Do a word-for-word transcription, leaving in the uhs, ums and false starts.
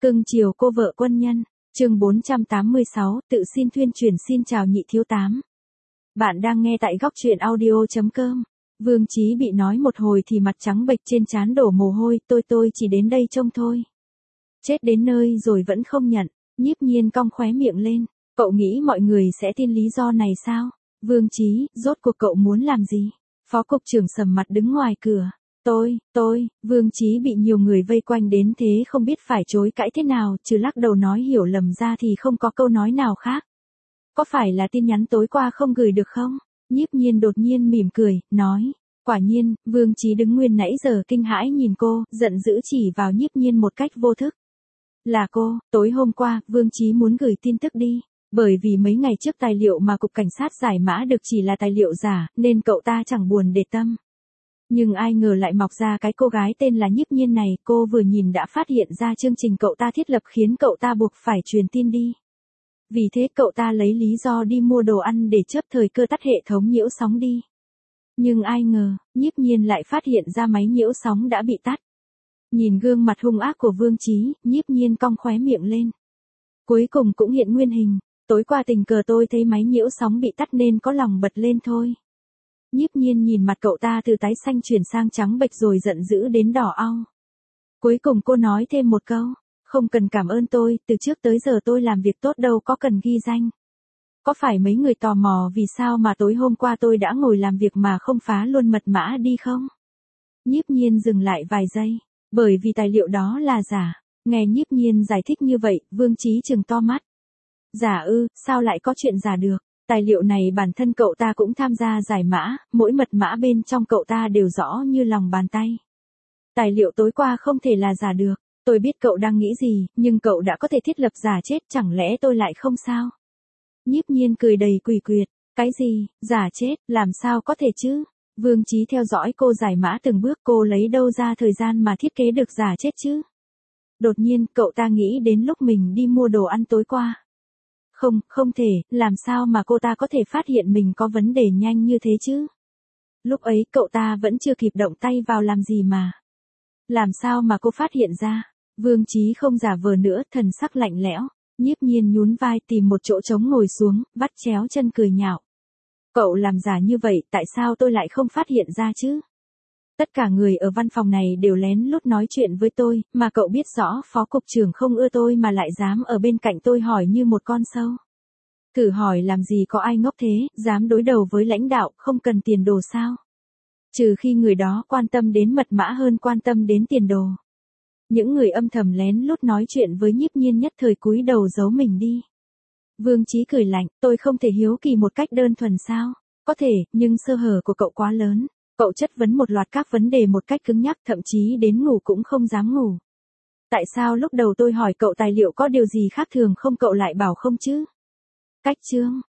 Cưng chiều cô vợ quân nhân, chương bốn trăm tám mươi sáu, tự xin tuyên truyền. Xin chào nhị thiếu tám. Bạn đang nghe tại góc truyện audio.com. Vương Chí bị nói một hồi thì mặt trắng bệch, trên trán đổ mồ hôi. Tôi tôi chỉ đến đây trông thôi. Chết đến nơi rồi vẫn không nhận. Nhiếp Nhiên cong khóe miệng lên. Cậu nghĩ mọi người sẽ tin lý do này sao? Vương Chí, rốt cuộc cậu muốn làm gì? Phó cục trưởng sầm mặt đứng ngoài cửa. Tôi, tôi, Vương Chí bị nhiều người vây quanh đến thế không biết phải chối cãi thế nào, trừ lắc đầu nói hiểu lầm ra thì không có câu nói nào khác. Có phải là tin nhắn tối qua không gửi được không? Nhiếp Nhiên đột nhiên mỉm cười, nói. Quả nhiên, Vương Chí đứng nguyên nãy giờ kinh hãi nhìn cô, giận dữ chỉ vào Nhiếp Nhiên một cách vô thức. Là cô, tối hôm qua, Vương Chí muốn gửi tin tức đi. Bởi vì mấy ngày trước tài liệu mà Cục Cảnh sát giải mã được chỉ là tài liệu giả, nên cậu ta chẳng buồn để tâm. Nhưng ai ngờ lại mọc ra cái cô gái tên là Nhiếp Nhiên này, cô vừa nhìn đã phát hiện ra chương trình cậu ta thiết lập khiến cậu ta buộc phải truyền tin đi. Vì thế cậu ta lấy lý do đi mua đồ ăn để chớp thời cơ tắt hệ thống nhiễu sóng đi. Nhưng ai ngờ, Nhiếp Nhiên lại phát hiện ra máy nhiễu sóng đã bị tắt. Nhìn gương mặt hung ác của Vương Chí, Nhiếp Nhiên cong khóe miệng lên. Cuối cùng cũng hiện nguyên hình, tối qua tình cờ tôi thấy máy nhiễu sóng bị tắt nên có lòng bật lên thôi. Nhiếp Nhiên nhìn mặt cậu ta từ tái xanh chuyển sang trắng bệch rồi giận dữ đến đỏ au. Cuối cùng cô nói thêm một câu, không cần cảm ơn tôi, từ trước tới giờ tôi làm việc tốt đâu có cần ghi danh. Có phải mấy người tò mò vì sao mà tối hôm qua tôi đã ngồi làm việc mà không phá luôn mật mã đi không? Nhiếp Nhiên dừng lại vài giây, bởi vì tài liệu đó là giả. Nghe Nhiếp Nhiên giải thích như vậy, Vương Chí trừng to mắt. Giả ư, sao lại có chuyện giả được? Tài liệu này bản thân cậu ta cũng tham gia giải mã, mỗi mật mã bên trong cậu ta đều rõ như lòng bàn tay. Tài liệu tối qua không thể là giả được, tôi biết cậu đang nghĩ gì, nhưng cậu đã có thể thiết lập giả chết, chẳng lẽ tôi lại không sao? Nhiếp Nhiên cười đầy quỷ quyệt, cái gì, giả chết, làm sao có thể chứ? Vương Chí theo dõi cô giải mã từng bước, cô lấy đâu ra thời gian mà thiết kế được giả chết chứ? Đột nhiên, cậu ta nghĩ đến lúc mình đi mua đồ ăn tối qua. Không, không thể, làm sao mà cô ta có thể phát hiện mình có vấn đề nhanh như thế chứ? Lúc ấy cậu ta vẫn chưa kịp động tay vào làm gì mà. Làm sao mà cô phát hiện ra? Vương Chí không giả vờ nữa, thần sắc lạnh lẽo. Nhiếp Nhiên nhún vai tìm một chỗ trống ngồi xuống, vắt chéo chân cười nhạo. Cậu làm giả như vậy, tại sao tôi lại không phát hiện ra chứ? Tất cả người ở văn phòng này đều lén lút nói chuyện với tôi, mà cậu biết rõ phó cục trưởng không ưa tôi mà lại dám ở bên cạnh tôi hỏi như một con sâu. Thử hỏi làm gì có ai ngốc thế, dám đối đầu với lãnh đạo, không cần tiền đồ sao? Trừ khi người đó quan tâm đến mật mã hơn quan tâm đến tiền đồ. Những người âm thầm lén lút nói chuyện với Nhiếp Nhiên nhất thời cúi đầu giấu mình đi. Vương Chí cười lạnh, tôi không thể hiếu kỳ một cách đơn thuần sao? Có thể, nhưng sơ hở của cậu quá lớn. Cậu chất vấn một loạt các vấn đề một cách cứng nhắc, thậm chí đến ngủ cũng không dám ngủ. Tại sao lúc đầu tôi hỏi cậu tài liệu có điều gì khác thường không cậu lại bảo không chứ? Cách chương,